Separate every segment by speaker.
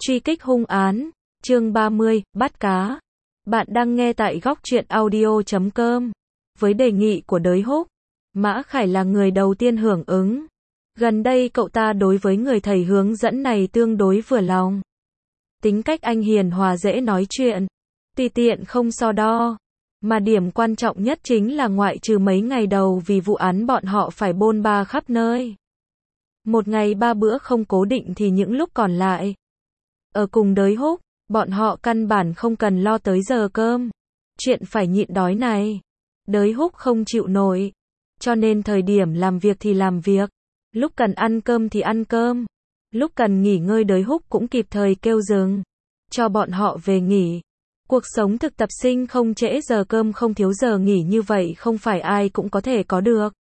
Speaker 1: Truy kích hung án, chương 30, bắt cá. Bạn đang nghe tại góc truyện audio.com. Với đề nghị của Đới Húc, Mã Khải là người đầu tiên hưởng ứng. Gần đây cậu ta đối với người thầy hướng dẫn này tương đối vừa lòng. Tính cách anh hiền hòa dễ nói chuyện, tùy tiện không so đo. Mà điểm quan trọng nhất chính là ngoại trừ mấy ngày đầu vì vụ án bọn họ phải bôn ba khắp nơi. Một ngày 3 bữa không cố định thì những lúc còn lại, ở cùng Đới Húc, bọn họ căn bản không cần lo tới giờ cơm. Chuyện phải nhịn đói này, Đới Húc không chịu nổi. Cho nên thời điểm làm việc thì làm việc, lúc cần ăn cơm thì ăn cơm, lúc cần nghỉ ngơi Đới Húc cũng kịp thời kêu dừng, cho bọn họ về nghỉ. Cuộc sống thực tập sinh không trễ giờ cơm không thiếu giờ nghỉ như vậy không phải ai cũng có thể có được.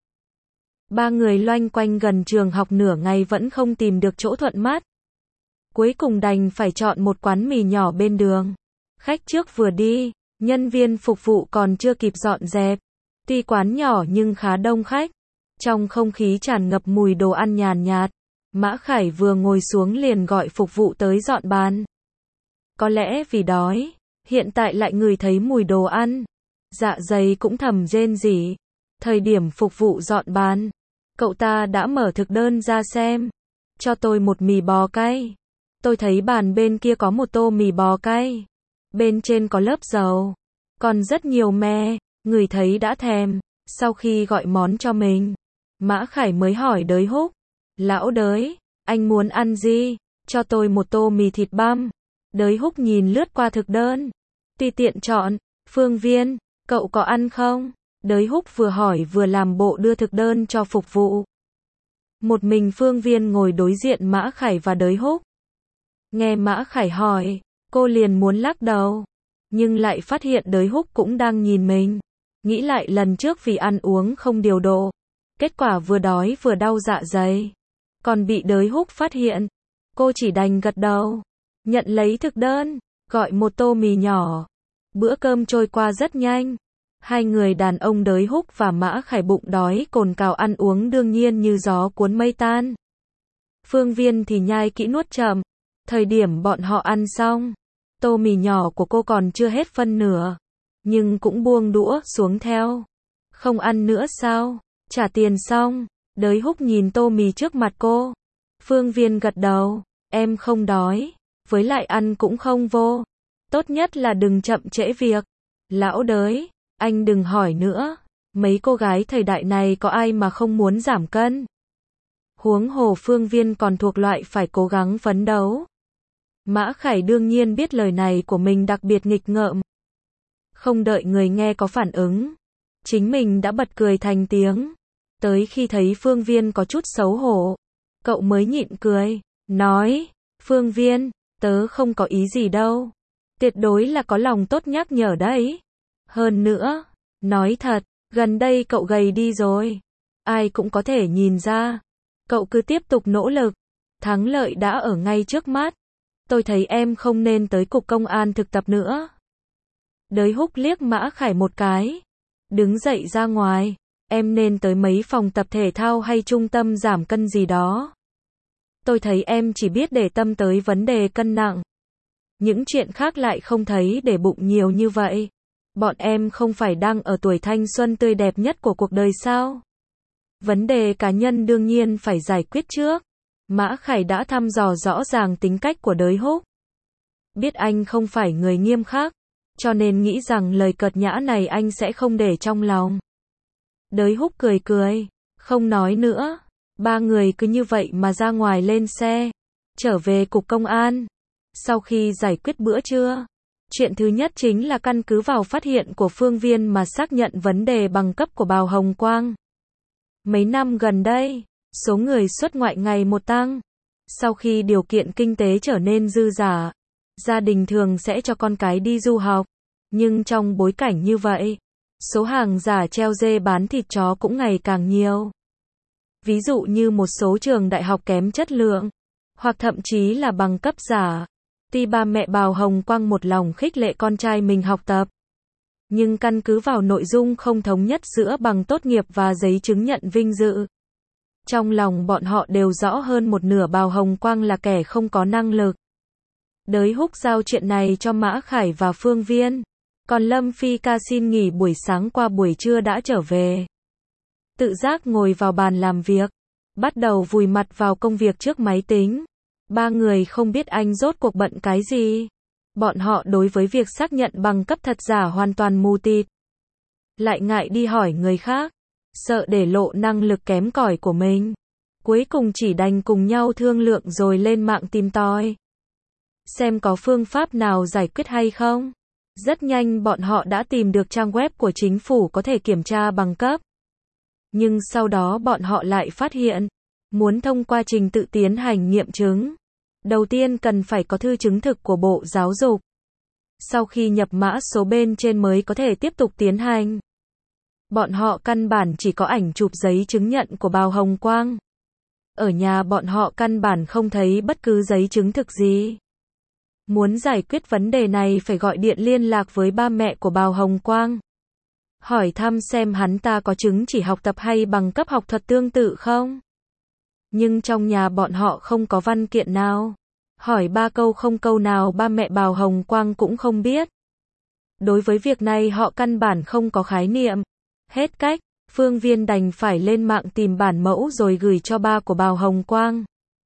Speaker 1: Ba người loanh quanh gần trường học nửa ngày vẫn không tìm được chỗ thuận mắt. Cuối cùng đành phải chọn một quán mì nhỏ bên đường. Khách trước vừa đi, nhân viên phục vụ còn chưa kịp dọn dẹp. Tuy quán nhỏ nhưng khá đông khách. Trong không khí tràn ngập mùi đồ ăn nhàn nhạt, Mã Khải vừa ngồi xuống liền gọi phục vụ tới dọn bàn. Có lẽ vì đói, hiện tại lại ngửi thấy mùi đồ ăn, dạ dày cũng thầm rên rỉ. Thời điểm phục vụ dọn bàn, cậu ta đã mở thực đơn ra xem. Cho tôi một mì bò cay. Tôi thấy bàn bên kia có một tô mì bò cay. Bên trên có lớp dầu, còn rất nhiều me, ngửi thấy đã thèm. Sau khi gọi món cho mình, Mã Khải mới hỏi Đới Húc. Lão Đới, anh muốn ăn gì? Cho tôi một tô mì thịt băm. Đới Húc nhìn lướt qua thực đơn, tùy tiện chọn. Phương Viên, cậu có ăn không? Đới Húc vừa hỏi vừa làm bộ đưa thực đơn cho phục vụ. Một mình Phương Viên ngồi đối diện Mã Khải và Đới Húc. Nghe Mã Khải hỏi, cô liền muốn lắc đầu, nhưng lại phát hiện Đới Húc cũng đang nhìn mình. Nghĩ lại lần trước vì ăn uống không điều độ, kết quả vừa đói vừa đau dạ dày, còn bị Đới Húc phát hiện. Cô chỉ đành gật đầu, nhận lấy thực đơn, gọi một tô mì nhỏ. Bữa cơm trôi qua rất nhanh. Hai người đàn ông Đới Húc và Mã Khải bụng đói cồn cào ăn uống đương nhiên như gió cuốn mây tan. Phương Viên thì nhai kỹ nuốt chậm. Thời điểm bọn họ ăn xong, tô mì nhỏ của cô còn chưa hết phân nửa, nhưng cũng buông đũa xuống theo. Không ăn nữa sao? Trả tiền xong, Đới Húc nhìn tô mì trước mặt cô. Phương Viên gật đầu, em không đói, với lại ăn cũng không vô. Tốt nhất là đừng chậm trễ việc. Lão Đới, anh đừng hỏi nữa, mấy cô gái thời đại này có ai mà không muốn giảm cân. Huống hồ Phương Viên còn thuộc loại phải cố gắng phấn đấu. Mã Khải đương nhiên biết lời này của mình đặc biệt nghịch ngợm. Không đợi người nghe có phản ứng, chính mình đã bật cười thành tiếng. Tới khi thấy Phương Viên có chút xấu hổ, cậu mới nhịn cười, nói, Phương Viên, tớ không có ý gì đâu. Tuyệt đối là có lòng tốt nhắc nhở đấy. Hơn nữa, nói thật, gần đây cậu gầy đi rồi. Ai cũng có thể nhìn ra. Cậu cứ tiếp tục nỗ lực, thắng lợi đã ở ngay trước mắt. Tôi thấy em không nên tới cục công an thực tập nữa. Đới Húc liếc Mã Khải một cái, đứng dậy ra ngoài. Em nên tới mấy phòng tập thể thao hay trung tâm giảm cân gì đó. Tôi thấy em chỉ biết để tâm tới vấn đề cân nặng. Những chuyện khác lại không thấy để bụng nhiều như vậy. Bọn em không phải đang ở tuổi thanh xuân tươi đẹp nhất của cuộc đời sao? Vấn đề cá nhân đương nhiên phải giải quyết trước. Mã Khải đã thăm dò rõ ràng tính cách của Đới Húc. Biết anh không phải người nghiêm khắc, cho nên nghĩ rằng lời cợt nhã này anh sẽ không để trong lòng. Đới Húc cười cười, không nói nữa. Ba người cứ như vậy mà ra ngoài lên xe, trở về cục công an. Sau khi giải quyết bữa trưa, chuyện thứ nhất chính là căn cứ vào phát hiện của Phương Viên mà xác nhận vấn đề bằng cấp của Bào Hồng Quang. Mấy năm gần đây, số người xuất ngoại ngày một tăng. Sau khi điều kiện kinh tế trở nên dư dả, gia đình thường sẽ cho con cái đi du học. Nhưng trong bối cảnh như vậy, số hàng giả treo dê bán thịt chó cũng ngày càng nhiều. Ví dụ như một số trường đại học kém chất lượng, hoặc thậm chí là bằng cấp giả. Tuy ba mẹ Bào Hồng Quang một lòng khích lệ con trai mình học tập, nhưng căn cứ vào nội dung không thống nhất giữa bằng tốt nghiệp và giấy chứng nhận vinh dự. Trong lòng bọn họ đều rõ hơn một nửa Bào Hồng Quang là kẻ không có năng lực. Đới Húc giao chuyện này cho Mã Khải và Phương Viên. Còn Lâm Phi ca xin nghỉ buổi sáng qua buổi trưa đã trở về. Tự giác ngồi vào bàn làm việc. Bắt đầu vùi mặt vào công việc trước máy tính. Ba người không biết anh rốt cuộc bận cái gì. Bọn họ đối với việc xác nhận bằng cấp thật giả hoàn toàn mù tịt. Lại ngại đi hỏi người khác. Sợ để lộ năng lực kém cỏi của mình. Cuối cùng chỉ đành cùng nhau thương lượng rồi lên mạng tìm tòi. Xem có phương pháp nào giải quyết hay không. Rất nhanh bọn họ đã tìm được trang web của chính phủ có thể kiểm tra bằng cấp. Nhưng sau đó bọn họ lại phát hiện, muốn thông qua trình tự tiến hành nghiệm chứng, đầu tiên cần phải có thư chứng thực của Bộ Giáo dục. Sau khi nhập mã số bên trên mới có thể tiếp tục tiến hành. Bọn họ căn bản chỉ có ảnh chụp giấy chứng nhận của Bào Hồng Quang. Ở nhà bọn họ căn bản không thấy bất cứ giấy chứng thực gì. Muốn giải quyết vấn đề này phải gọi điện liên lạc với ba mẹ của Bào Hồng Quang. Hỏi thăm xem hắn ta có chứng chỉ học tập hay bằng cấp học thuật tương tự không. Nhưng trong nhà bọn họ không có văn kiện nào. Hỏi ba câu không câu nào ba mẹ Bào Hồng Quang cũng không biết. Đối với việc này họ căn bản không có khái niệm. Hết cách, Phương Viên đành phải lên mạng tìm bản mẫu rồi gửi cho ba của Bào Hồng Quang.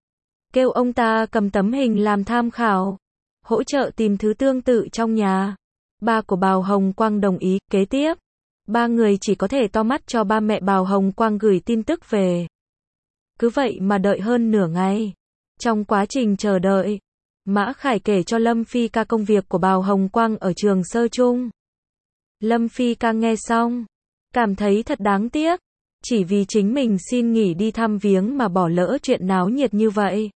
Speaker 1: Kêu ông ta cầm tấm hình làm tham khảo. Hỗ trợ tìm thứ tương tự trong nhà. Ba của Bào Hồng Quang đồng ý. Kế tiếp, ba người chỉ có thể to mắt cho ba mẹ Bào Hồng Quang gửi tin tức về. Cứ vậy mà đợi hơn nửa ngày. Trong quá trình chờ đợi, Mã Khải kể cho Lâm Phi ca công việc của Bào Hồng Quang ở trường sơ trung. Lâm Phi ca nghe xong, cảm thấy thật đáng tiếc. Chỉ vì chính mình xin nghỉ đi thăm viếng mà bỏ lỡ chuyện náo nhiệt như vậy.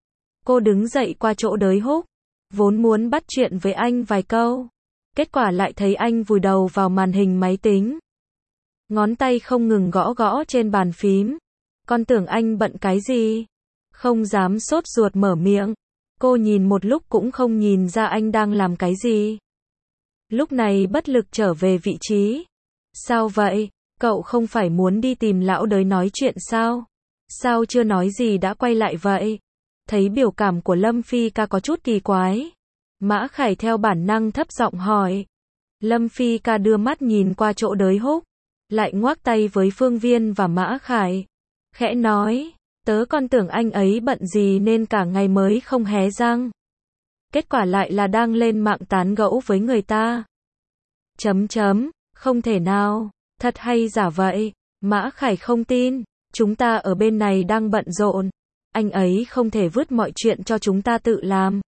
Speaker 1: Cô đứng dậy qua chỗ Đới Húc, vốn muốn bắt chuyện với anh vài câu. Kết quả lại thấy anh vùi đầu vào màn hình máy tính. Ngón tay không ngừng gõ gõ trên bàn phím. Con tưởng anh bận cái gì? Không dám sốt ruột mở miệng. Cô nhìn một lúc cũng không nhìn ra anh đang làm cái gì. Lúc này bất lực trở về vị trí. Sao vậy? Cậu không phải muốn đi tìm lão Đới nói chuyện sao? Sao chưa nói gì đã quay lại vậy? Thấy biểu cảm của Lâm Phi ca có chút kỳ quái. Mã Khải theo bản năng thấp giọng hỏi. Lâm Phi ca đưa mắt nhìn qua chỗ Đới Húc. Lại ngoác tay với Phương Viên và Mã Khải. Khẽ nói, tớ còn tưởng anh ấy bận gì nên cả ngày mới không hé răng. Kết quả lại là đang lên mạng tán gẫu với người ta. Không thể nào, thật hay giả vậy? Mã Khải không tin, chúng ta ở bên này đang bận rộn. Anh ấy không thể vứt mọi chuyện cho chúng ta tự làm.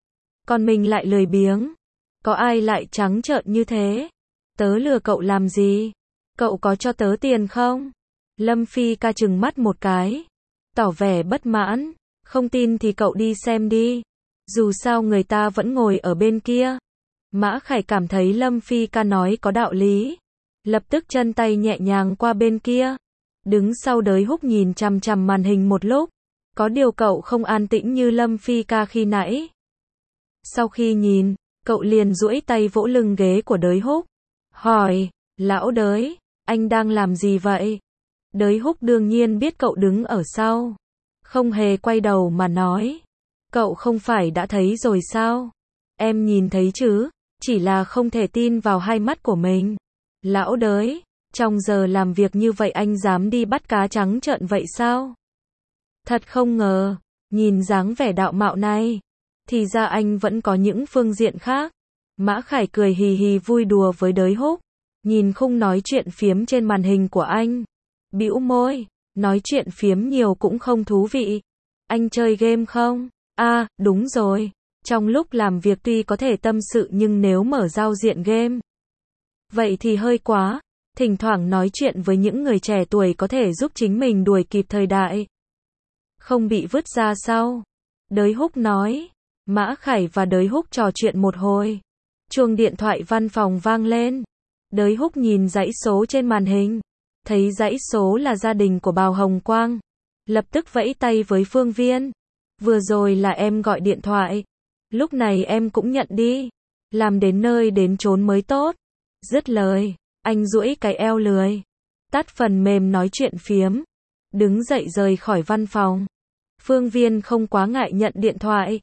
Speaker 1: Còn mình lại lười biếng. Có ai lại trắng trợn như thế? Tớ lừa cậu làm gì? Cậu có cho tớ tiền không? Lâm Phi ca trừng mắt một cái. Tỏ vẻ bất mãn. Không tin thì cậu đi xem đi. Dù sao người ta vẫn ngồi ở bên kia. Mã Khải cảm thấy Lâm Phi ca nói có đạo lý. Lập tức chân tay nhẹ nhàng qua bên kia. Đứng sau Đới Húc nhìn chằm chằm màn hình một lúc. Có điều cậu không an tĩnh như Lâm Phi ca khi nãy. Sau khi nhìn, cậu liền duỗi tay vỗ lưng ghế của Đới Húc. Hỏi, lão Đới, anh đang làm gì vậy? Đới Húc đương nhiên biết cậu đứng ở sau. Không hề quay đầu mà nói. Cậu không phải đã thấy rồi sao? Em nhìn thấy chứ, chỉ là không thể tin vào hai mắt của mình. Lão Đới, trong giờ làm việc như vậy anh dám đi bắt cá trắng trợn vậy sao? Thật không ngờ, nhìn dáng vẻ đạo mạo này, thì ra anh vẫn có những phương diện khác. Mã Khải cười hì hì vui đùa với Đới Húc, nhìn khung nói chuyện phiếm trên màn hình của anh. Bĩu môi, nói chuyện phiếm nhiều cũng không thú vị. Anh chơi game không? À, đúng rồi. Trong lúc làm việc tuy có thể tâm sự nhưng nếu mở giao diện game, vậy thì hơi quá. Thỉnh thoảng nói chuyện với những người trẻ tuổi có thể giúp chính mình đuổi kịp thời đại. Không bị vứt ra sau. Đới Húc nói. Mã Khải và Đới Húc trò chuyện một hồi. Chuông điện thoại văn phòng vang lên. Đới Húc nhìn dãy số trên màn hình. Thấy dãy số là gia đình của Bào Hồng Quang. Lập tức vẫy tay với Phương Viên. Vừa rồi là em gọi điện thoại. Lúc này em cũng nhận đi. Làm đến nơi đến chốn mới tốt. Dứt lời, anh duỗi cái eo lười. Tắt phần mềm nói chuyện phiếm. Đứng dậy rời khỏi văn phòng. Phương Viên không quá ngại nhận điện thoại.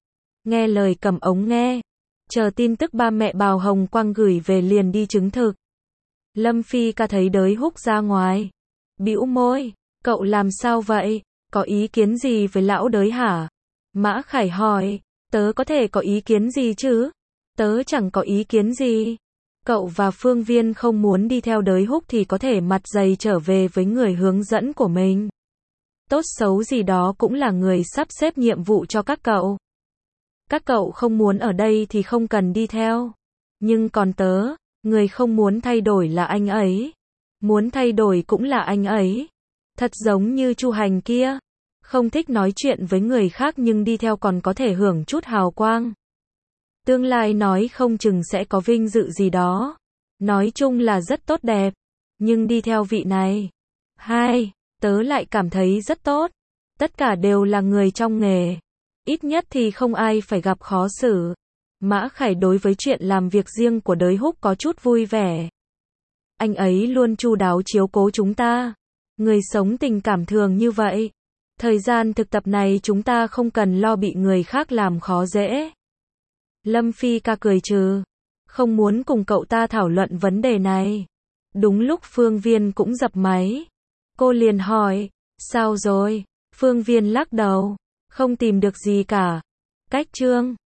Speaker 1: nghe lời cầm ống nghe. Chờ tin tức ba mẹ Bào Hồng Quang gửi về liền đi chứng thực. Lâm Phi Ca thấy Đới Húc ra ngoài. Bĩu môi, cậu làm sao vậy? Có ý kiến gì với lão Đới hả? Mã Khải hỏi, tớ có thể có ý kiến gì chứ? Tớ chẳng có ý kiến gì. Cậu và Phương Viên không muốn đi theo Đới Húc thì có thể mặt dày trở về với người hướng dẫn của mình. Tốt xấu gì đó cũng là người sắp xếp nhiệm vụ cho các cậu. Các cậu không muốn ở đây thì không cần đi theo. Nhưng còn tớ, người không muốn thay đổi là anh ấy. Muốn thay đổi cũng là anh ấy. Thật giống như Chu Hành kia. Không thích nói chuyện với người khác nhưng đi theo còn có thể hưởng chút hào quang. Tương lai nói không chừng sẽ có vinh dự gì đó. Nói chung là rất tốt đẹp. Nhưng đi theo vị này. Tớ lại cảm thấy rất tốt. Tất cả đều là người trong nghề. Ít nhất thì không ai phải gặp khó xử. Mã Khải đối với chuyện làm việc riêng của Đới Húc có chút vui vẻ. Anh ấy luôn chu đáo chiếu cố chúng ta. Người sống tình cảm thường như vậy. Thời gian thực tập này chúng ta không cần lo bị người khác làm khó dễ. Lâm Phi Ca cười trừ. Không muốn cùng cậu ta thảo luận vấn đề này. Đúng lúc Phương Viên cũng dập máy. Cô liền hỏi, sao rồi? Phương Viên lắc đầu. Không tìm được gì cả. Cách chương